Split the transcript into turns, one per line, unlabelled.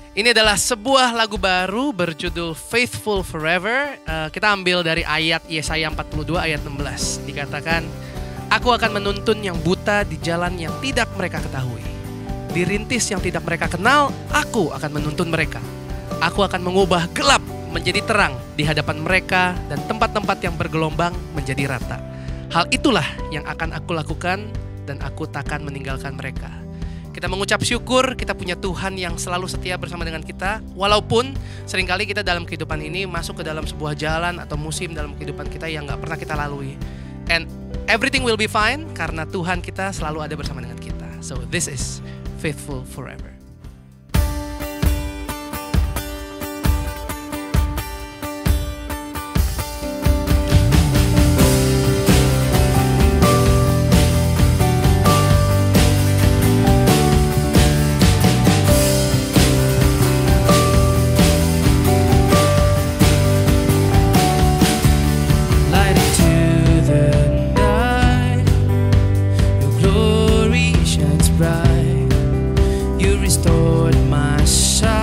Ini adalah sebuah lagu baru berjudul Faithful Forever. Kita ambil dari ayat Yesaya 42 ayat 16. Dikatakan, aku akan menuntun yang buta di jalan yang tidak mereka ketahui. Di rintis yang tidak mereka kenal, aku akan menuntun mereka. Aku akan mengubah gelap menjadi terang di hadapan mereka dan tempat-tempat yang bergelombang menjadi rata. Hal itulah yang akan aku lakukan dan aku takkan meninggalkan mereka. Kita mengucap syukur kita punya Tuhan yang selalu setia bersama dengan kita. Walaupun seringkali kita dalam kehidupan ini masuk ke dalam sebuah jalan atau musim dalam kehidupan kita yang gak pernah kita lalui. And everything will be fine karena Tuhan kita selalu ada bersama dengan kita. So this is Faithful Forever. Restored my sight.